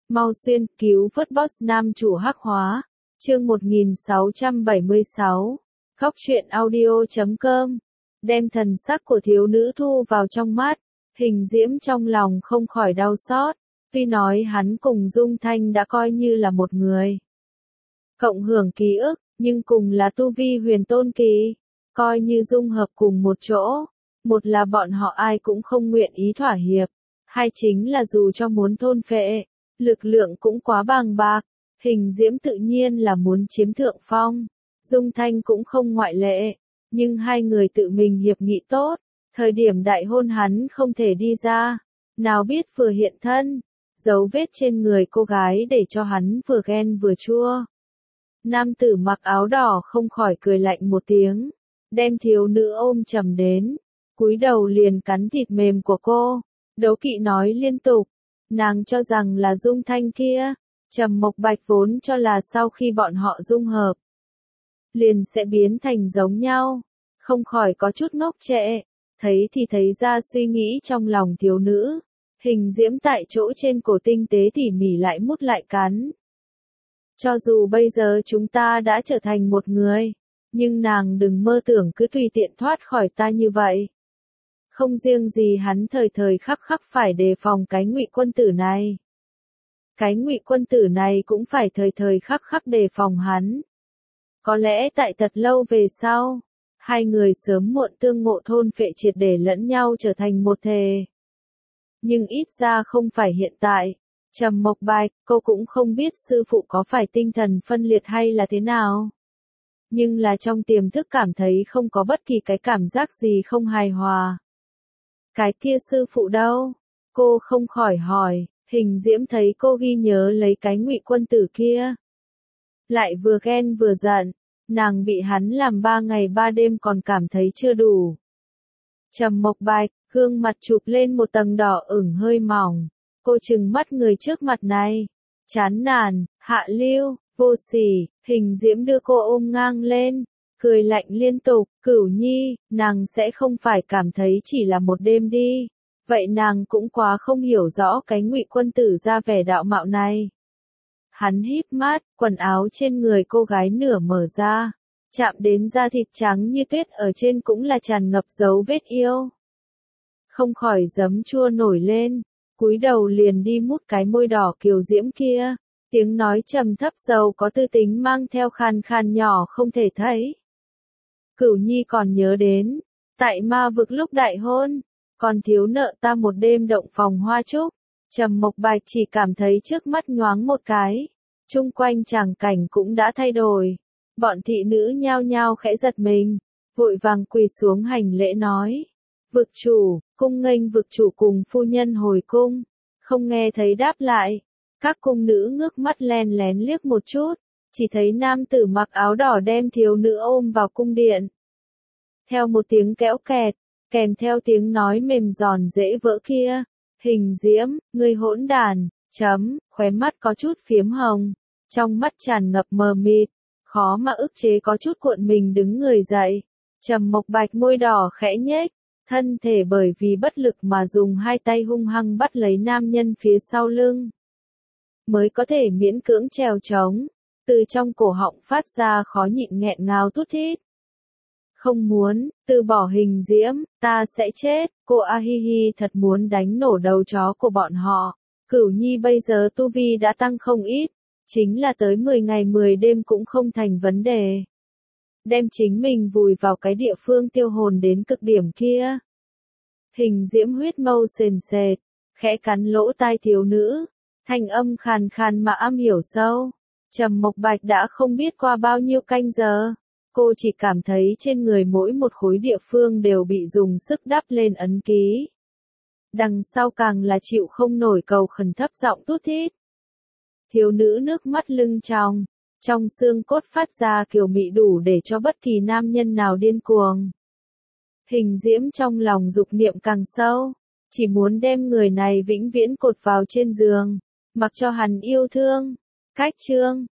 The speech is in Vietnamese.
Mau xuyên cứu vớt boss nam chủ hắc hóa. Chương 1676. Góc truyện audio.com. Đem thần sắc của thiếu nữ thu vào trong mắt, Hình Diễm trong lòng không khỏi đau xót. Tuy nói hắn cùng Dung Thanh đã coi như là một người cộng hưởng ký ức, nhưng cùng là tu vi huyền tôn kỳ, coi như dung hợp cùng một chỗ. Một là bọn họ ai cũng không nguyện ý thỏa hiệp, hai chính là dù cho muốn thôn phệ, lực lượng cũng quá bàng bạc. Hình Diễm tự nhiên là muốn chiếm thượng phong, Dung Thanh cũng không ngoại lệ, nhưng hai người tự mình hiệp nghị tốt, thời điểm đại hôn hắn không thể đi ra, nào biết vừa hiện thân, dấu vết trên người cô gái để cho hắn vừa ghen vừa chua. Nam tử mặc áo đỏ không khỏi cười lạnh một tiếng, đem thiếu nữ ôm chầm đến, cúi đầu liền cắn thịt mềm của cô, đố kỵ nói liên tục, nàng cho rằng là Dung Thanh kia. Trầm Mộc Bạch vốn cho là sau khi bọn họ dung hợp, liền sẽ biến thành giống nhau, không khỏi có chút ngốc trệ, thấy thì thấy ra suy nghĩ trong lòng thiếu nữ. Hình Diễm tại chỗ trên cổ tinh tế tỉ mỉ lại mút lại cắn. Cho dù bây giờ chúng ta đã trở thành một người, nhưng nàng đừng mơ tưởng cứ tùy tiện thoát khỏi ta như vậy. Không riêng gì hắn thời thời khắc khắc phải đề phòng cái Ngụy quân tử này. Cái Ngụy quân tử này cũng phải thời thời khắc khắc đề phòng hắn. Có lẽ tại thật lâu về sau, hai người sớm muộn tương ngộ thôn phệ triệt để lẫn nhau trở thành một thể. Nhưng ít ra không phải hiện tại. Trầm Mộc Bạch, cô cũng không biết sư phụ có phải tinh thần phân liệt hay là thế nào. Nhưng là trong tiềm thức cảm thấy không có bất kỳ cái cảm giác gì không hài hòa. Cái kia sư phụ đâu? Cô không khỏi hỏi. Hình Diễm thấy cô ghi nhớ lấy cái Ngụy quân tử kia, lại vừa ghen vừa giận, nàng bị hắn làm 3 ngày 3 đêm còn cảm thấy chưa đủ. Trầm Mộc Bạch, gương mặt chụp lên một tầng đỏ ửng hơi mỏng, cô trừng mắt người trước mặt này, chán nản, hạ lưu, vô sỉ. Hình Diễm đưa cô ôm ngang lên, cười lạnh liên tục, Cửu Nhi, nàng sẽ không phải cảm thấy chỉ là một đêm đi. Vậy nàng cũng quá không hiểu rõ cái Ngụy quân tử ra vẻ đạo mạo này. Hắn híp mắt, quần áo trên người cô gái nửa mở ra, chạm đến da thịt trắng như tuyết ở trên cũng là tràn ngập dấu vết yêu. Không khỏi giấm chua nổi lên, cúi đầu liền đi mút cái môi đỏ kiều diễm kia, tiếng nói trầm thấp giàu có tư tính mang theo khàn khàn nhỏ không thể thấy. Cửu Nhi còn nhớ đến, tại ma vực lúc đại hôn, còn thiếu nợ ta một đêm động phòng hoa trúc. Trầm Mộc Bạch chỉ cảm thấy trước mắt nhoáng một cái, chung quanh tràng cảnh cũng đã thay đổi. Bọn thị nữ nhao nhao khẽ giật mình, vội vàng quỳ xuống hành lễ nói: "Vực chủ, cung nghênh vực chủ cùng phu nhân hồi cung." Không nghe thấy đáp lại, các cung nữ ngước mắt len lén liếc một chút, chỉ thấy nam tử mặc áo đỏ đem thiếu nữ ôm vào cung điện. Theo một tiếng kéo kẹt, kèm theo tiếng nói mềm giòn dễ vỡ kia, Hình Diễm, ngươi hỗn đàn, khóe mắt có chút phiếm hồng, trong mắt tràn ngập mờ mịt, khó mà ức chế có chút cuộn mình đứng người dậy. Trầm Mộc Bạch môi đỏ khẽ nhếch, thân thể bởi vì bất lực mà dùng hai tay hung hăng bắt lấy nam nhân phía sau lưng, mới có thể miễn cưỡng trèo trống, từ trong cổ họng phát ra khó nhịn nghẹn ngào thút thít. Không muốn, từ bỏ Hình Diễm, ta sẽ chết. Cô A Hi Hi thật muốn đánh nổ đầu chó của bọn họ. Cửu Nhi bây giờ tu vi đã tăng không ít, chính là tới 10 ngày 10 đêm cũng không thành vấn đề. Đem chính mình vùi vào cái địa phương tiêu hồn đến cực điểm kia. Hình Diễm huyết mâu sền sệt, khẽ cắn lỗ tai thiếu nữ, thanh âm khàn khàn mà am hiểu sâu. Trầm Mộc Bạch đã không biết qua bao nhiêu canh giờ. Cô chỉ cảm thấy trên người mỗi một khối địa phương đều bị dùng sức đắp lên ấn ký. Đằng sau càng là chịu không nổi cầu khẩn thấp giọng thút thít. Thiếu nữ nước mắt lưng tròng, trong xương cốt phát ra kiều mị đủ để cho bất kỳ nam nhân nào điên cuồng. Hình Diễm trong lòng dục niệm càng sâu, chỉ muốn đem người này vĩnh viễn cột vào trên giường, mặc cho hắn yêu thương. Cách chương